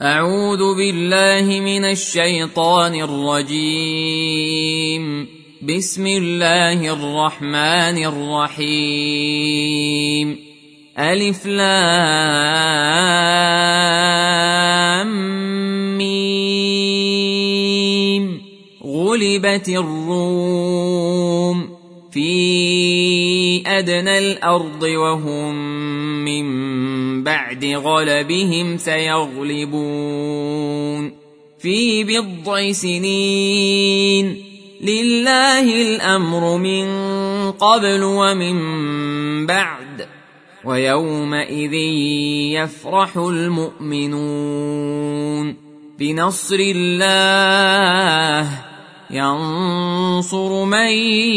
أعوذ بالله من الشيطان الرجيم. بسم الله الرحمن الرحيم. ألف لام ميم. غلبت الروم في أدنى الأرض وهم من بعد غلبهم سيغلبون في بضع سنين. لله الأمر من قبل ومن بعد ويومئذ يفرح المؤمنون بنصر الله ينصر من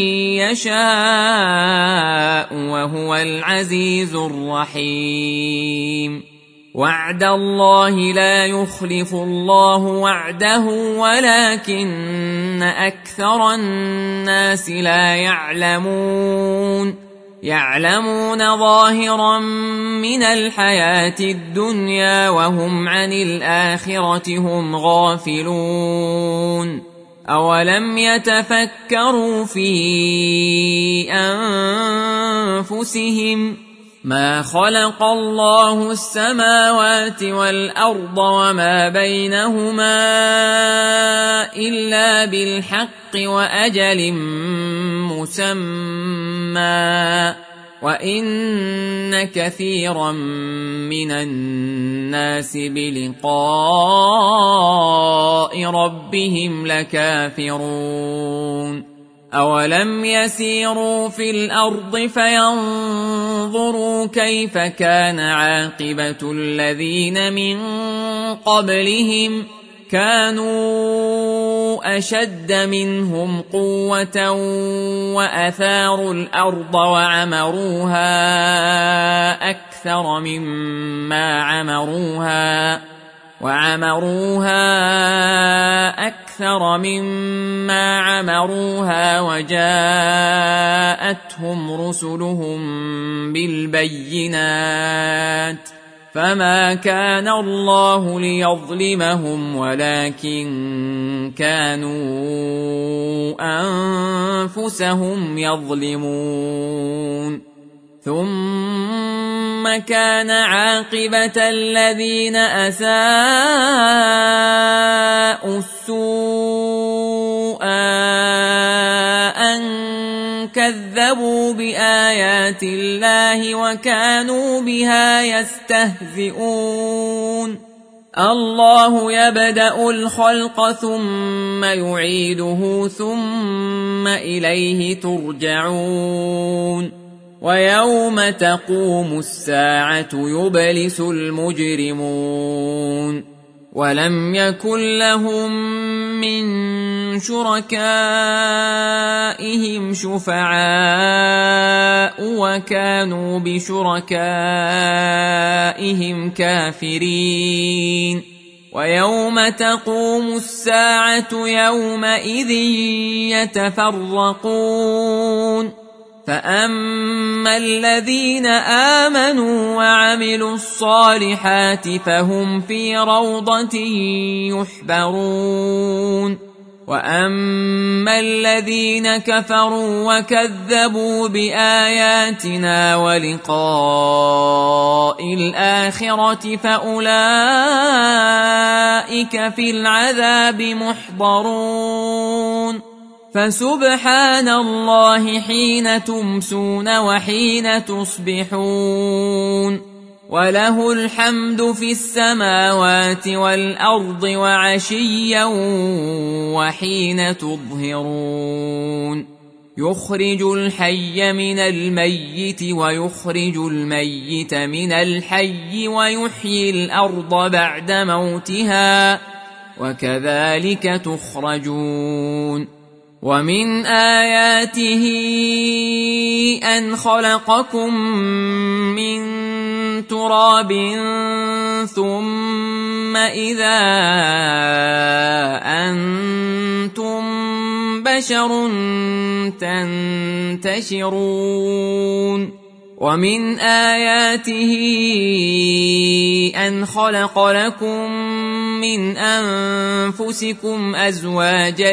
يشاء وهو العزيز الرحيم. وعد الله لا يخلف الله وعده ولكن أكثر الناس لا يعلمون ظاهرا من الحياة الدنيا وهم عن الآخرة هم غافلون. أولم يتفكروا في أنفسهم ما خلق الله السماوات والأرض وما بينهما إلا بالحق وأجل مسمى وإن كثيرا من الناس بلقاء ربهم لكافرون. أولم يسيروا في الأرض فينظروا كيف كان عاقبة الذين من قبلهم كانوا أشد منهم قوة وأثاروا الأرض وعمروها أكثر مما عمروها وجاءتهم رسلهم بالبينات فما كان الله ليظلمهم ولكن كانوا أنفسهم يظلمون. ثم كان عاقبة الذين أساءوا السوء أن كذبوا بآيات الله وكانوا بها يستهزئون. الله يبدأ الخلق ثم يعيده ثم إليه ترجعون. ويوم تقوم الساعة يبلس المجرمون ولم يكن لهم من شركائهم شفعاء وكانوا بشركائهم كافرين. ويوم تقوم الساعة يومئذ يتفرقون فأما الذين آمنوا وعملوا الصالحات فهم في روضة يحبرون. وأما الذين كفروا وكذبوا بآياتنا ولقاء الآخرة فأولئك في العذاب محضرون. فسبحان الله حين تمسون وحين تصبحون وله الحمد في السماوات والأرض وعشيا وحين تظهرون. يخرج الحي من الميت ويخرج الميت من الحي ويحيي الأرض بعد موتها وكذلك تخرجون. ومن آياته أن خلقكم من تراب ثم إذا أنتم بشر تنتشرون. ومن آياته أن خلق لكم من أنفسكم أزواجا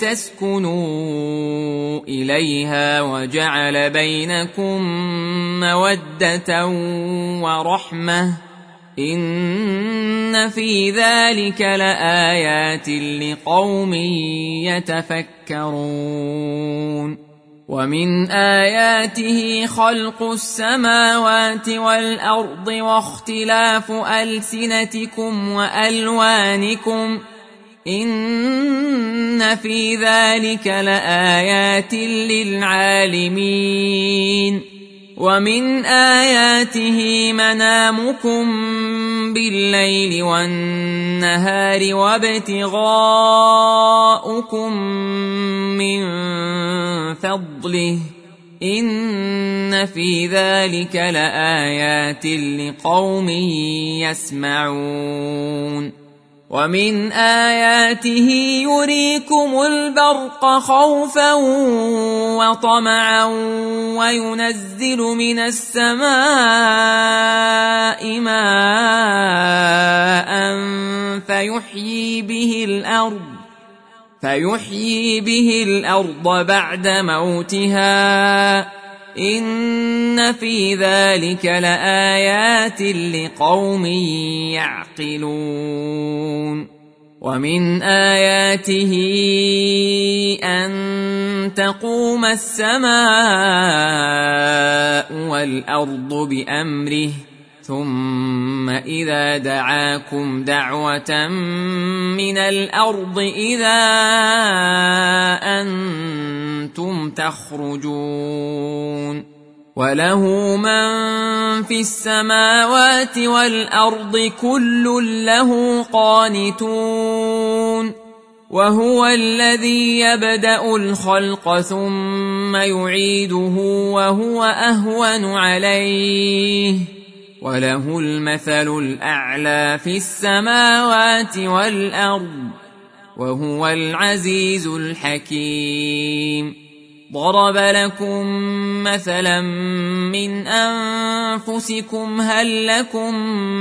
لتسكنوا إليها وجعل بينكم مودة ورحمة إن في ذلك لآيات لقوم يتفكرون ومن آياته خلق السماوات والأرض واختلاف ألسنتكم وألوانكم إن في ذلك لآيات للعالمين ومن آياته منامكم بالليل والنهار وابتغاؤكم من فضله إن في ذلك لآيات لقوم يسمعون ومن آياته يريكم البرق خوفا وطمعا وينزل من السماء ماء فيحيي به الأرض بعد موتها إن في ذلك لآيات لقوم يعقلون ومن آياته أن تقوم السماء والأرض بأمره ثم إذا دعاكم دعوة من الأرض إذا أنتم تخرجون وله من في السماوات والأرض كل له قانتون وهو الذي يبدأ الخلق ثم يعيده وهو أهون عليه وله المثل الأعلى في السماوات والأرض وهو العزيز الحكيم ضرب لكم مثلا من أنفسكم هل لكم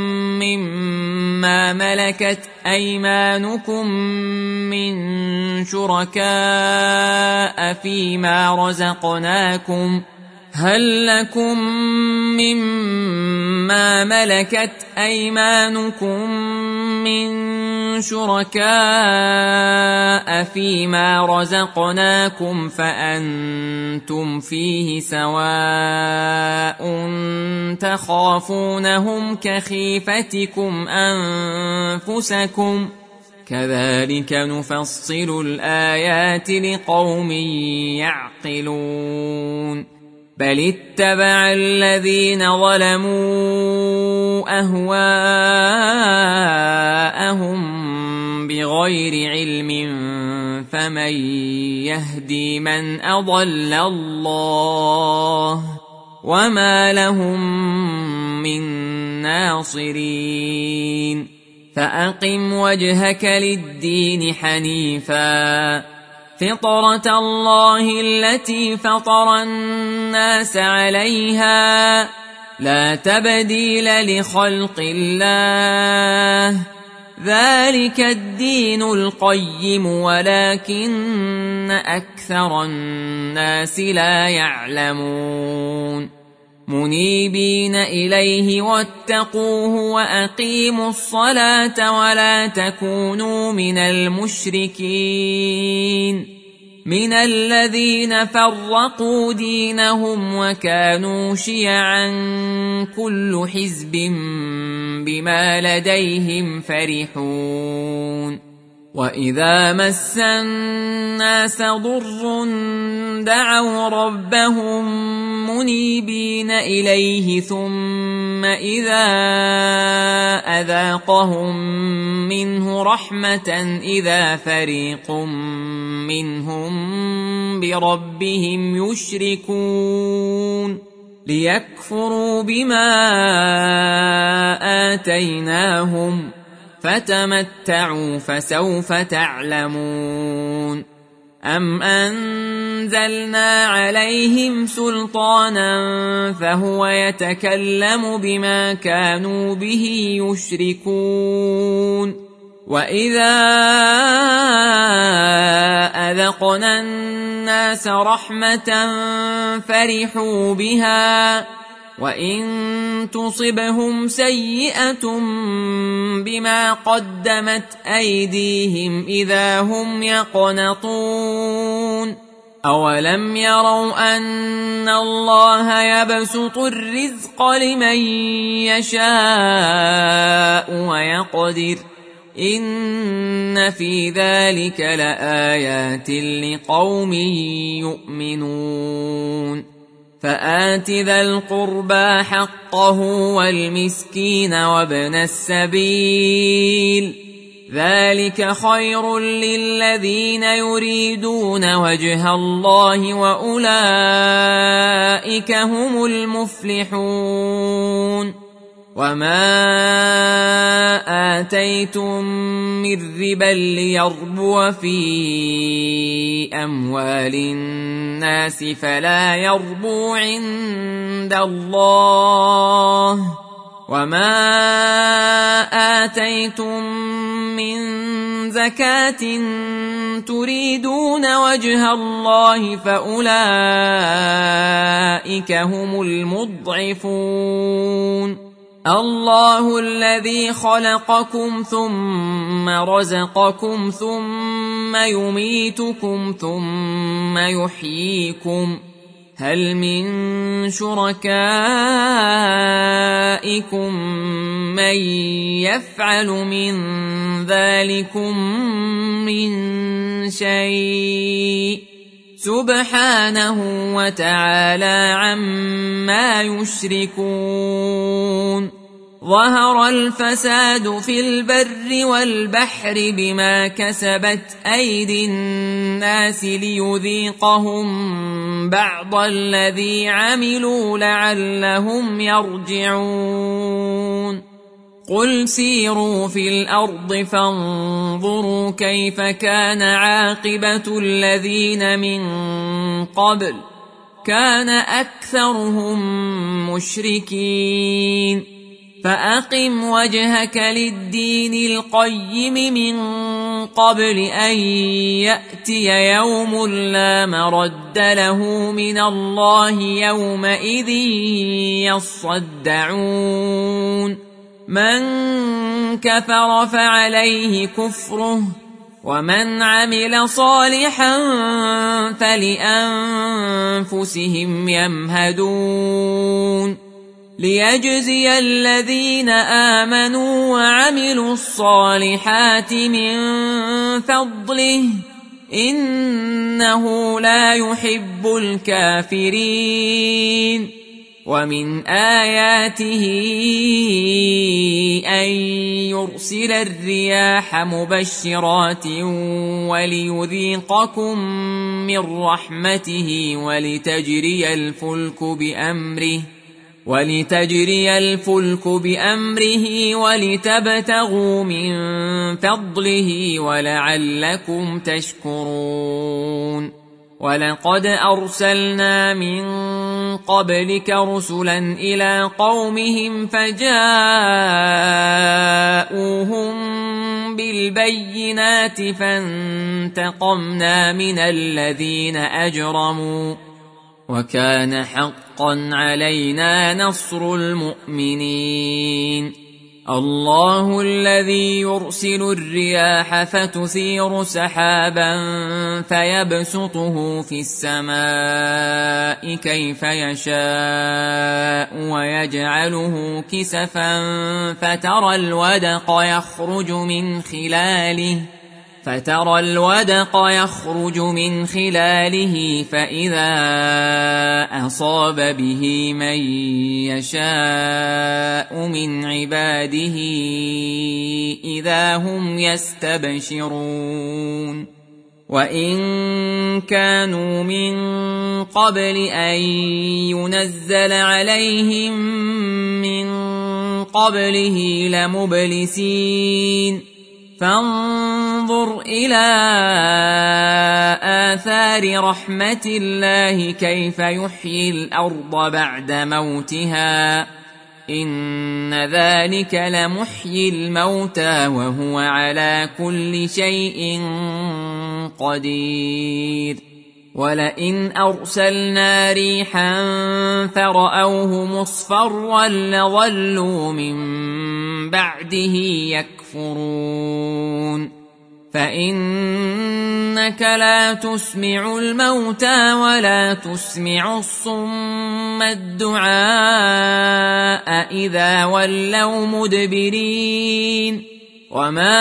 مما ملكت أيمانكم من شركاء فيما رزقناكم هل لكم مما ملكت أيمانكم من شركاء فيما رزقناكم فأنتم فيه سواء تخافونهم كخيفتكم أنفسكم كذلك نفصل الآيات لقوم يعقلون بل اتبع الذين ظلموا أهواءهم بغير علم فمن يهدي من أضل الله وما لهم من ناصرين فأقم وجهك للدين حنيفا فطرة الله التي فطر الناس عليها لا تبديل لخلق الله ذلك الدين القيم ولكن أكثر الناس لا يعلمون منيبين إليه واتقوه وأقيموا الصلاة ولا تكونوا من المشركين من الذين فرقوا دينهم وكانوا شيعا كل حزب بما لديهم فرحون وإذا مس الناس ضر دعوا ربهم منيبين إليه ثم إذا أذاقهم منه رحمة إذا فريق منهم بربهم يشركون ليكفروا بما آتيناهم فتمتعوا فسوف تعلمون أم أنزلنا عليهم سلطانا فهو يتكلم بما كانوا به يشركون وإذا أذقنا الناس رحمة فرحوا بها وإن تصبهم سيئة بما قدمت أيديهم إذا هم يقنطون أولم يروا أن الله يبسط الرزق لمن يشاء ويقدر إن في ذلك لآيات لقوم يؤمنون فآت ذا القربى حقه والمسكين وابن السبيل ذلك خير للذين يريدون وجه الله وأولئك هم المفلحون وما آتيتم من ربا ليربو في أموال الناس فلا يربو عند الله وما آتيتم من زكاة تريدون وجه الله فأولئك هم المضعفون الله الذي خلقكم ثم رزقكم ثم يميتكم ثم يحييكم هل من شركائكم من يفعل من ذلكم من شيء سبحانه وتعالى عما يشركون ظهر الفساد في البر والبحر بما كسبت أيدي الناس ليذيقهم بعض الذي عملوا لعلهم يرجعون قل سيروا في الأرض فانظروا كيف كان عاقبة الذين من قبل كان أكثرهم مشركين فأقم وجهك للدين القيم من قبل أن يأتي يوم لا مرد له من الله يومئذ يصدعون من كفر فعليه كفره ومن عمل صالحا فلأنفسهم يمهدون ليجزي الذين آمنوا وعملوا الصالحات من فضله إنه لا يحب الكافرين ومن آياته أن يرسل الرياح مبشرات وليذيقكم من رحمته ولتجري الفلك بأمره ولتبتغوا من فضله ولعلكم تشكرون ولقد أرسلنا من قبلك رسلا إلى قومهم فجاءوهم بالبينات فانتقمنا من الذين أجرموا وكان حقا علينا نصر المؤمنين الله الذي يرسل الرياح فتثير سحابا فيبسطه في السماء كيف يشاء ويجعله كسفا فترى الودق يخرج من خلاله فإذا أصاب به من يشاء من عباده إذا هم يستبشرون وإن كانوا من قبل أن ينزل عليهم من قبله لمبلسين فانظر إلى آثار رحمة الله كيف يحيي الأرض بعد موتها إن ذلك لمحيي الموتى وهو على كل شيء قدير ولئن أرسلنا ريحا فرأوه مصفرا لظلوا من بعده يكفرون فإنك لا تسمع الموتى ولا تسمع الصم الدعاء إذا ولوا مدبرين وما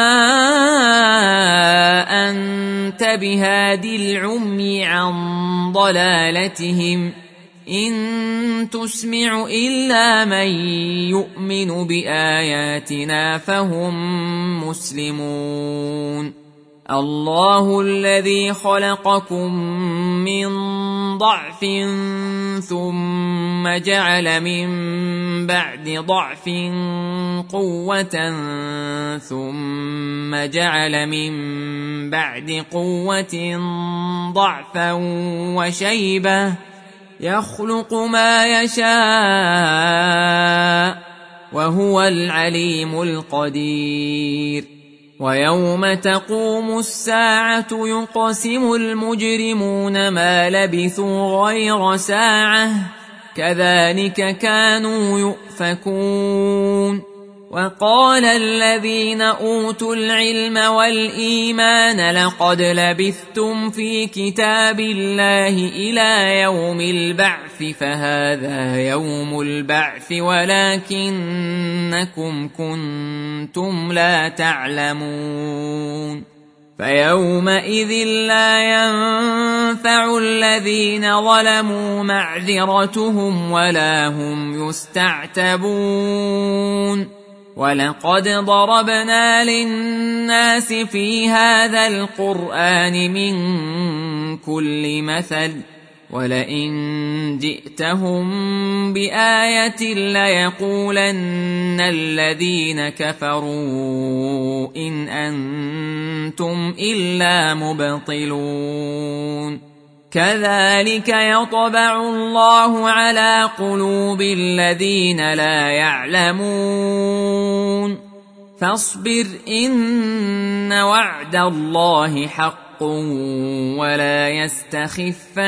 أنت بهاد العمي عن ضلالتهم إن تسمع إلا من يؤمن بآياتنا فهم مسلمون الله الذي خلقكم من ضعف ثم جعل من بعد ضعف قوة ثم جعل من بعد قوة ضعفا وشيبة يخلق ما يشاء وهو العليم القدير ويوم تقوم الساعة يقسم المجرمون ما لبثوا غير ساعة كذلك كانوا يؤفكون وقال الذين أوتوا العلم والإيمان لقد لبثتم في كتاب الله إلى يوم البعث فهذا يوم البعث ولكنكم كنتم لا تعلمون فيومئذ لا ينفع الذين ظلموا معذرتهم ولا هم يستعتبون ولقد ضربنا للناس في هذا القرآن من كل مثل ولئن جئتهم بآية ليقولن الذين كفروا إن أنتم إلا مبطلون كذلك يطبع الله على قلوب الذين لا يعلمون فاصبر إن وعد الله حق ولا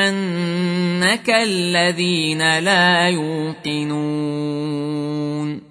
يستخفنك الذين لا يوقنون